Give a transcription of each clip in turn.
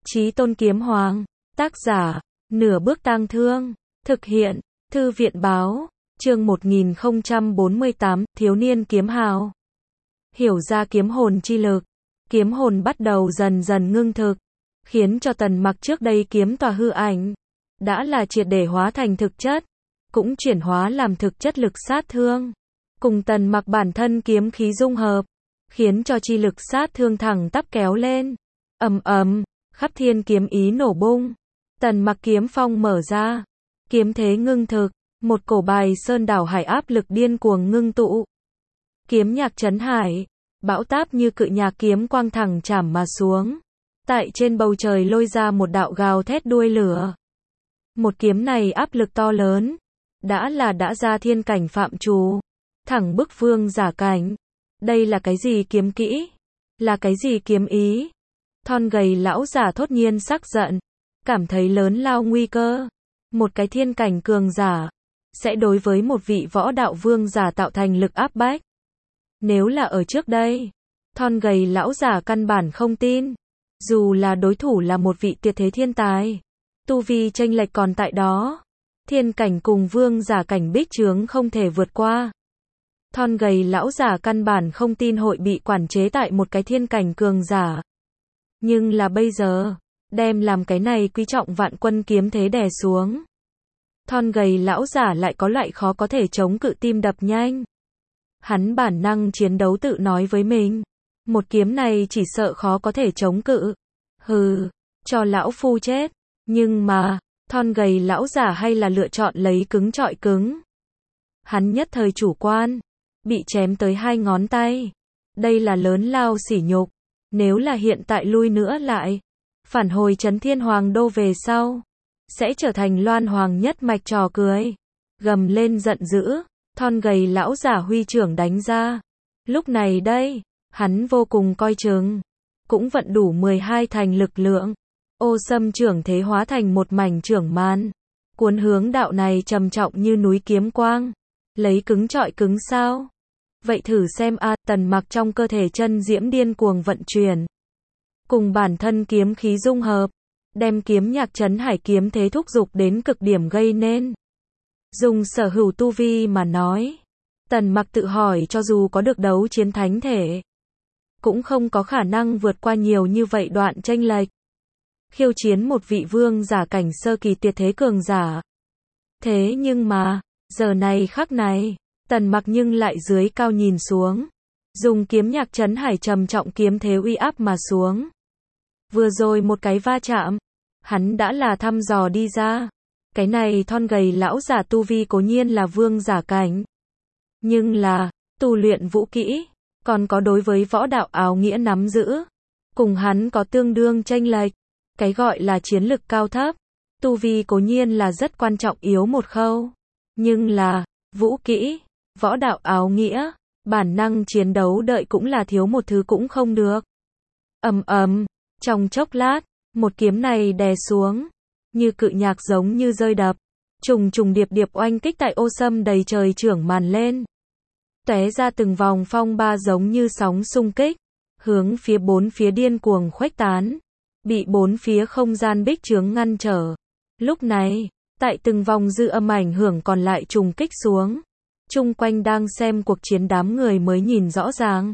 Chí Tôn Kiếm Hoàng. Tác giả, Nửa Bước Tang Thương. Thực hiện, Thư viện báo. Chương 1048, Thiếu niên kiếm hào. Hiểu ra kiếm hồn chi lực. Kiếm hồn bắt đầu dần dần ngưng thực, khiến cho Tần Mặc trước đây kiếm tòa hư ảnh đã là triệt để hóa thành thực chất, cũng chuyển hóa làm thực chất lực sát thương. Cùng Tần Mặc bản thân kiếm khí dung hợp, khiến cho chi lực sát thương thẳng tắp kéo lên. Ầm ầm, khắp thiên kiếm ý nổ bung. Tần Mặc kiếm phong mở ra, kiếm thế ngưng thực, một cổ bài sơn đảo hải áp lực điên cuồng ngưng tụ. Kiếm nhạc trấn hải, bão táp như cự nhạc kiếm quang thẳng chảm mà xuống. Tại trên bầu trời lôi ra một đạo gào thét đuôi lửa. Một kiếm này áp lực to lớn, đã ra thiên cảnh phạm trù, thẳng bức vương giả cảnh. Đây là cái gì kiếm kỹ? Là cái gì kiếm ý? Thon gầy lão giả thốt nhiên sắc giận, cảm thấy lớn lao nguy cơ. Một cái thiên cảnh cường giả sẽ đối với một vị võ đạo vương giả tạo thành lực áp bách. Nếu là ở trước đây, thon gầy lão giả căn bản không tin. Dù là đối thủ là một vị tuyệt thế thiên tài, tu vi chênh lệch còn tại đó, thiên cảnh cùng vương giả cảnh bích chướng không thể vượt qua. Thon gầy lão giả căn bản không tin hội bị quản chế tại một cái thiên cảnh cường giả. Nhưng là bây giờ, đem làm cái này quý trọng vạn quân kiếm thế đè xuống. Thon gầy lão giả lại có loại khó có thể chống cự tim đập nhanh. Hắn bản năng chiến đấu tự nói với mình, một kiếm này chỉ sợ khó có thể chống cự. Hừ, cho lão phu chết. Nhưng mà, thon gầy lão giả hay là lựa chọn lấy cứng trọi cứng. Hắn nhất thời chủ quan, bị chém tới 2 ngón tay. Đây là lớn lao sỉ nhục. Nếu là hiện tại lui nữa lại, phản hồi Trấn Thiên Hoàng Đô về sau, sẽ trở thành Loan Hoàng nhất mạch trò cười. Gầm lên giận dữ, thon gầy lão giả huy trưởng đánh ra. Lúc này đây, hắn vô cùng coi chừng, cũng vận đủ 12 thành lực lượng. Ô Sâm trưởng thế hóa thành một mảnh trưởng màn, cuốn hướng đạo này trầm trọng như núi kiếm quang. Lấy cứng trọi cứng sao? Vậy thử xem a. Tần Mặc trong cơ thể chân diễm điên cuồng vận chuyển, cùng bản thân kiếm khí dung hợp, đem kiếm nhạc trấn hải kiếm thế thúc dục đến cực điểm gây nên. Dùng sở hữu tu vi mà nói, Tần Mặc tự hỏi cho dù có được đấu chiến thánh thể, cũng không có khả năng vượt qua nhiều như vậy đoạn chênh lệch. Khiêu chiến một vị vương giả cảnh sơ kỳ tuyệt thế cường giả. Thế nhưng mà, giờ này khắc này, Tần Mặc nhưng lại dưới cao nhìn xuống, dùng kiếm nhạc trấn hải trầm trọng kiếm thế uy áp mà xuống. Vừa rồi một cái va chạm, hắn đã là thăm dò đi ra. Cái này thon gầy lão giả tu vi cố nhiên là vương giả cảnh, nhưng là tu luyện vũ kỹ, còn có đối với võ đạo áo nghĩa nắm giữ, cùng hắn có tương đương chênh lệch. Cái gọi là chiến lực cao thấp, tu vi cố nhiên là rất quan trọng yếu một khâu, nhưng là vũ kỹ, võ đạo áo nghĩa, bản năng chiến đấu đợi cũng là thiếu một thứ cũng không được. Ầm ầm, trong chốc lát, một kiếm này đè xuống, như cự nhạc giống như rơi đập, trùng trùng điệp điệp oanh kích tại Ô Sâm đầy trời trưởng màn lên. Tóe ra từng vòng phong ba giống như sóng xung kích, hướng phía bốn phía điên cuồng khuếch tán, bị bốn phía không gian bích chướng ngăn trở. Lúc này, tại từng vòng dư âm ảnh hưởng còn lại trùng kích xuống, chung quanh đang xem cuộc chiến đám người mới nhìn rõ ràng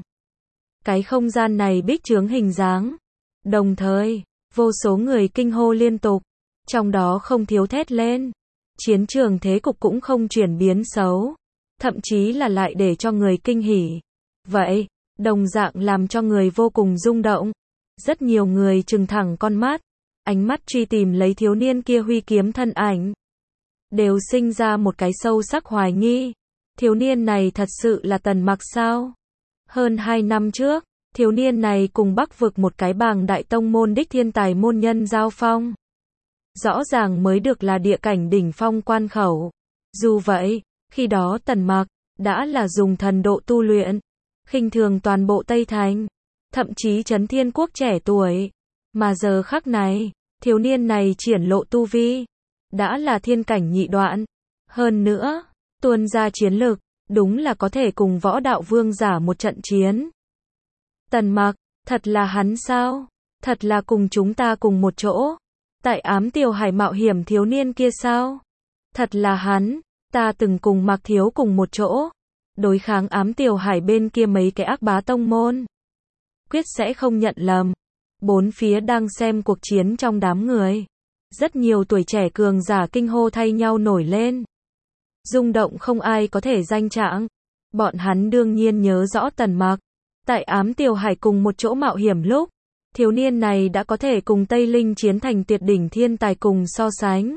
cái không gian này bích chướng hình dáng. Đồng thời, vô số người kinh hô liên tục, trong đó không thiếu thét lên. Chiến trường thế cục cũng không chuyển biến xấu, thậm chí là lại để cho người kinh hỉ. Vậy, đồng dạng làm cho người vô cùng rung động. Rất nhiều người trừng thẳng con mắt, ánh mắt truy tìm lấy thiếu niên kia huy kiếm thân ảnh, đều sinh ra một cái sâu sắc hoài nghi. Thiếu niên này thật sự là Tần Mặc sao? Hơn 2 năm trước, thiếu niên này cùng Bắc vực một cái bảng đại tông môn đích thiên tài môn nhân giao phong. Rõ ràng mới được là địa cảnh đỉnh phong quan khẩu. Dù vậy, khi đó Tần Mặc đã là dùng thần độ tu luyện, khinh thường toàn bộ Tây Thành, thậm chí Trấn Thiên Quốc trẻ tuổi. Mà giờ khắc này, thiếu niên này triển lộ tu vi, đã là thiên cảnh nhị đoạn. Hơn nữa, tuôn ra chiến lực, đúng là có thể cùng võ đạo vương giả một trận chiến. Tần Mặc, thật là hắn sao? Thật là cùng chúng ta cùng một chỗ. Tại ám Tiểu Hải mạo hiểm thiếu niên kia sao? Thật là hắn, ta từng cùng Mạc Thiếu cùng một chỗ. Đối kháng ám Tiểu Hải bên kia mấy cái ác bá tông môn. Quyết sẽ không nhận lầm. Bốn phía đang xem cuộc chiến trong đám người. Rất nhiều tuổi trẻ cường giả kinh hô thay nhau nổi lên. Rung động không ai có thể danh trạng. Bọn hắn đương nhiên nhớ rõ Tần Mặc. Tại ám Tiểu Hải cùng một chỗ mạo hiểm lúc, thiếu niên này đã có thể cùng Tây Linh chiến thành tuyệt đỉnh thiên tài cùng so sánh.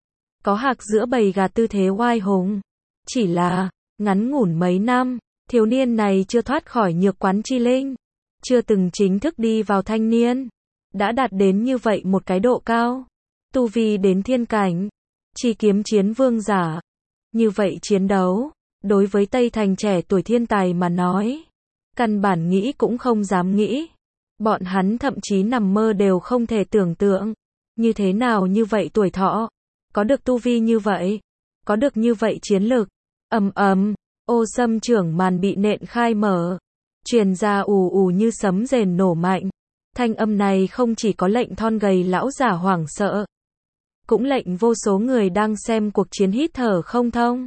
Có hạc giữa bầy gà tư thế oai hùng. Chỉ là, ngắn ngủn mấy năm, thiếu niên này chưa thoát khỏi nhược quán chi linh. Chưa từng chính thức đi vào thanh niên. Đã đạt đến như vậy một cái độ cao. Tu vi đến thiên cảnh. Chi kiếm chiến vương giả. Như vậy chiến đấu, đối với Tây Thành trẻ tuổi thiên tài mà nói, căn bản nghĩ cũng không dám nghĩ. Bọn hắn thậm chí nằm mơ đều không thể tưởng tượng. Như thế nào như vậy tuổi thọ? Có được tu vi như vậy? Có được như vậy chiến lực? Ầm ầm, ô sâm trưởng màn bị nện khai mở. Truyền ra ù ù như sấm rền nổ mạnh. Thanh âm này không chỉ có lệnh thon gầy lão giả hoảng sợ. Cũng lệnh vô số người đang xem cuộc chiến hít thở không thông.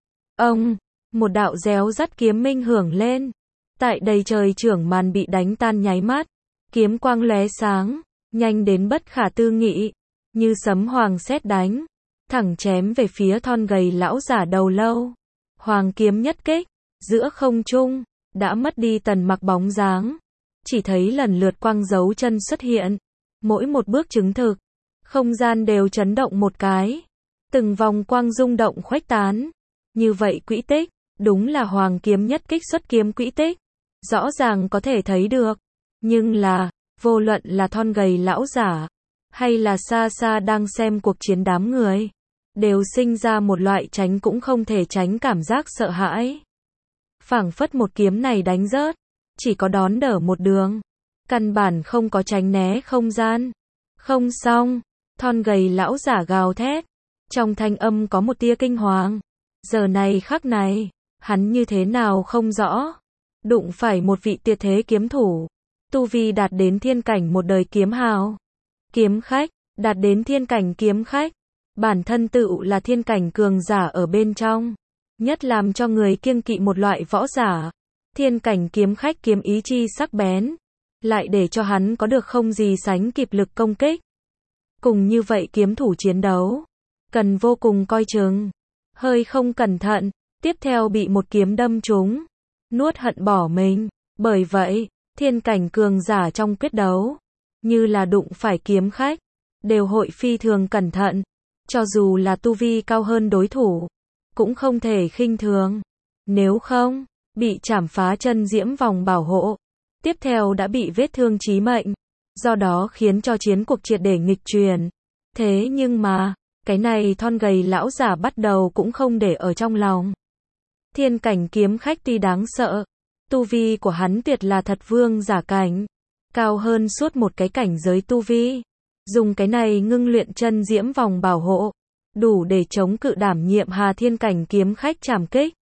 Ông, một đạo réo rắt kiếm minh hưởng lên. Tại đầy trời trưởng màn bị đánh tan nháy mắt. Kiếm quang lóe sáng, nhanh đến bất khả tư nghị. Như sấm hoàng sét đánh. Thẳng chém về phía thon gầy lão giả đầu lâu. Hoàng kiếm nhất kích, giữa không trung, đã mất đi Tần Mặc bóng dáng. Chỉ thấy lần lượt quang dấu chân xuất hiện. Mỗi một bước chứng thực. Không gian đều chấn động một cái. Từng vòng quang rung động khuếch tán. Như vậy quỹ tích, đúng là hoàng kiếm nhất kích xuất kiếm quỹ tích. Rõ ràng có thể thấy được. Nhưng là, vô luận là thon gầy lão giả, hay là xa xa đang xem cuộc chiến đám người, đều sinh ra một loại tránh cũng không thể tránh cảm giác sợ hãi. Phảng phất một kiếm này đánh rớt, chỉ có đón đỡ một đường. Căn bản không có tránh né không gian. Không xong, thon gầy lão giả gào thét. Trong thanh âm có một tia kinh hoàng. Giờ này khắc này, hắn như thế nào không rõ. Đụng phải một vị tuyệt thế kiếm thủ. Tu vi đạt đến thiên cảnh một đời kiếm hào. Kiếm khách, đạt đến thiên cảnh kiếm khách. Bản thân tự là thiên cảnh cường giả ở bên trong. Nhất làm cho người kiêng kỵ một loại võ giả. Thiên cảnh kiếm khách kiếm ý chi sắc bén. Lại để cho hắn có được không gì sánh kịp lực công kích. Cùng như vậy kiếm thủ chiến đấu. Cần vô cùng coi chừng. Hơi không cẩn thận. Tiếp theo bị một kiếm đâm trúng. Nuốt hận bỏ mình. Bởi vậy, thiên cảnh cường giả trong quyết đấu. Như là đụng phải kiếm khách. Đều hội phi thường cẩn thận. Cho dù là tu vi cao hơn đối thủ. Cũng không thể khinh thường. Nếu không, bị chảm phá chân diễm vòng bảo hộ. Tiếp theo đã bị vết thương chí mệnh. Do đó khiến cho chiến cuộc triệt để nghịch chuyển. Thế nhưng mà, cái này thon gầy lão giả bắt đầu cũng không để ở trong lòng. Thiên cảnh kiếm khách tuy đáng sợ. Tu vi của hắn tuyệt là thật vương giả cảnh. Cao hơn suốt một cái cảnh giới tu vi. Dùng cái này ngưng luyện chân diễm vòng bảo hộ. Đủ để chống cự đảm nhiệm Hà thiên cảnh kiếm khách trảm kích.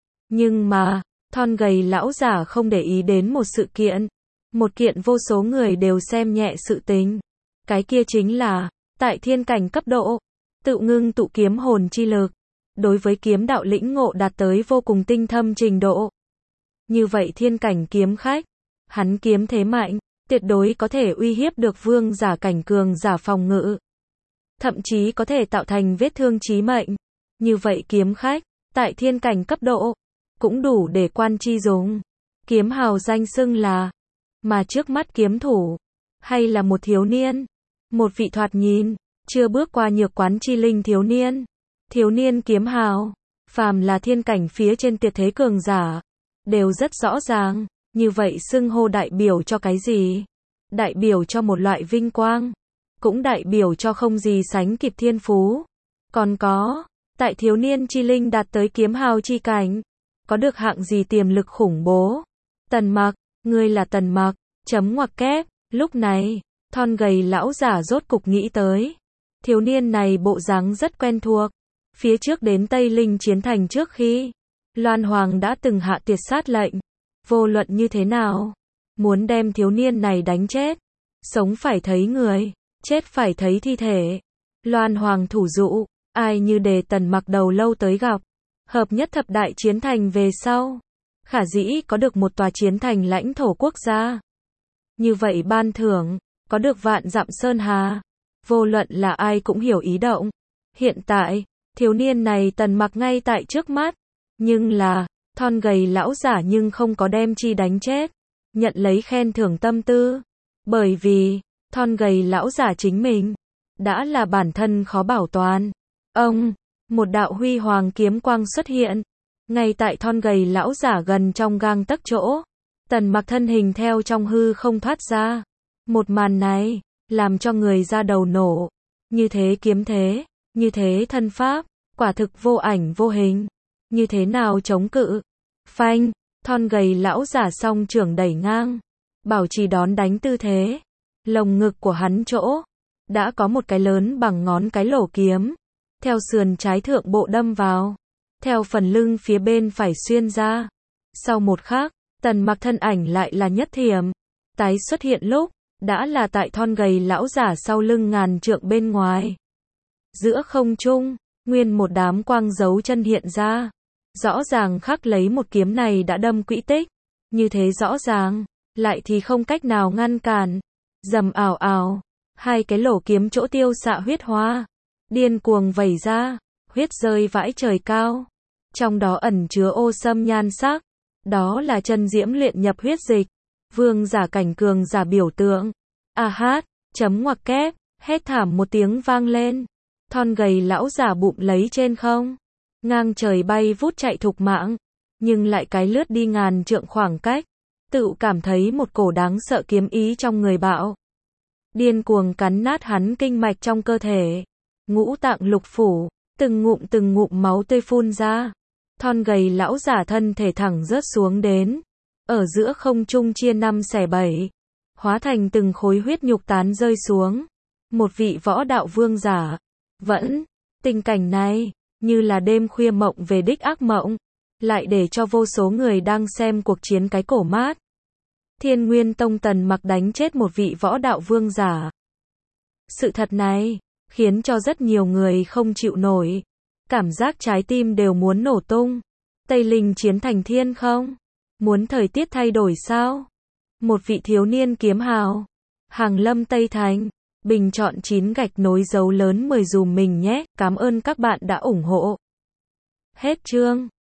Nhưng mà, thon gầy lão giả không để ý đến một sự kiện. Một kiện vô số người đều xem nhẹ sự tình. Cái kia chính là, tại thiên cảnh cấp độ, tự ngưng tụ kiếm hồn chi lực. Đối với kiếm đạo lĩnh ngộ đạt tới vô cùng tinh thâm trình độ. Như vậy thiên cảnh kiếm khách, hắn kiếm thế mạnh, tuyệt đối có thể uy hiếp được vương giả cảnh cường giả phòng ngự. Thậm chí có thể tạo thành vết thương chí mệnh. Như vậy kiếm khách, tại thiên cảnh cấp độ, cũng đủ để quan chi dùng. Kiếm hào danh xưng là, mà trước mắt kiếm thủ, hay là một thiếu niên, một vị thoạt nhìn, chưa bước qua nhược quán chi linh thiếu niên. Thiếu niên kiếm hào, phàm là thiên cảnh phía trên tuyệt thế cường giả, đều rất rõ ràng, như vậy xưng hô đại biểu cho cái gì? Đại biểu cho một loại vinh quang, cũng đại biểu cho không gì sánh kịp thiên phú. Còn có, tại thiếu niên chi linh đạt tới kiếm hào chi cảnh, có được hạng gì tiềm lực khủng bố. Tần Mặc, ngươi là Tần Mặc, chấm ngoặc kép, lúc này, thon gầy lão giả rốt cục nghĩ tới. Thiếu niên này bộ dáng rất quen thuộc. Phía trước đến Tây Linh chiến thành trước khi, Loan Hoàng đã từng hạ tuyệt sát lệnh. Vô luận như thế nào, muốn đem thiếu niên này đánh chết. sống phải thấy người, chết phải thấy thi thể. Loan Hoàng thủ dụ, ai như đề Tần Mặc đầu lâu tới gặp. Hợp nhất thập đại chiến thành về sau, khả dĩ có được một tòa chiến thành lãnh thổ quốc gia. Như vậy ban thưởng, có được vạn dặm sơn hà. Vô luận là ai cũng hiểu ý động. Hiện tại, thiếu niên này Tần Mặc ngay tại trước mắt. Nhưng là, thon gầy lão giả nhưng không có đem chi đánh chết. Nhận lấy khen thưởng tâm tư. Bởi vì, thon gầy lão giả chính mình, đã là bản thân khó bảo toàn. Ông, một đạo huy hoàng kiếm quang xuất hiện. Ngay tại thon gầy lão giả gần trong gang tấc chỗ. Tần Mặc thân hình theo trong hư không thoát ra. Một màn này, làm cho người ra đầu nổ. Như thế kiếm thế, như thế thân pháp, quả thực vô ảnh vô hình. Như thế nào chống cự? Phanh, thon gầy lão giả song trưởng đẩy ngang. Bảo trì đón đánh tư thế. Lồng ngực của hắn chỗ, đã có một cái lớn bằng ngón cái lỗ kiếm. Theo sườn trái thượng bộ đâm vào. Theo phần lưng phía bên phải xuyên ra. Sau một khắc, Tần Mặc thân ảnh lại là nhất thiểm. Tái xuất hiện lúc, đã là tại thon gầy lão giả sau lưng ngàn trượng bên ngoài. Giữa không trung, nguyên một đám quang dấu chân hiện ra. Rõ ràng khắc lấy một kiếm này đã đâm quỹ tích. Như thế rõ ràng, lại thì không cách nào ngăn cản. Rầm ào ào, hai cái lỗ kiếm chỗ tiêu xạ huyết hoa. Điên cuồng vẩy ra, huyết rơi vãi trời cao. Trong đó ẩn chứa ô sâm nhan sắc. Đó là chân diễm luyện nhập huyết dịch. Vương giả cảnh cường giả biểu tượng. A hát, chấm ngoặc kép, hét thảm một tiếng vang lên. Thon gầy lão giả bụng lấy trên không. Ngang trời bay vút chạy thục mạng. Nhưng lại cái lướt đi ngàn trượng khoảng cách. Tự cảm thấy một cổ đáng sợ kiếm ý trong người bạo. Điên cuồng cắn nát hắn kinh mạch trong cơ thể. Ngũ tạng lục phủ, từng ngụm máu tươi phun ra. Thon gầy lão giả thân thể thẳng rớt xuống đến. Ở giữa không trung chia 5 xẻ 7. Hóa thành từng khối huyết nhục tán rơi xuống. Một vị võ đạo vương giả. Vẫn, tình cảnh này, như là đêm khuya mộng về đích ác mộng. Lại để cho vô số người đang xem cuộc chiến cái cổ mát. Thiên Nguyên Tông Tần Mặc đánh chết một vị võ đạo vương giả. Sự thật này, khiến cho rất nhiều người không chịu nổi. Cảm giác trái tim đều muốn nổ tung. Tây Linh chiến thành thiên không? Muốn thời tiết thay đổi sao? Một vị thiếu niên kiếm hào. Hàng Lâm Tây Thành. Bình chọn 9 gạch nối dấu lớn 10 dùm mình nhé. Cảm ơn các bạn đã ủng hộ. Hết chương.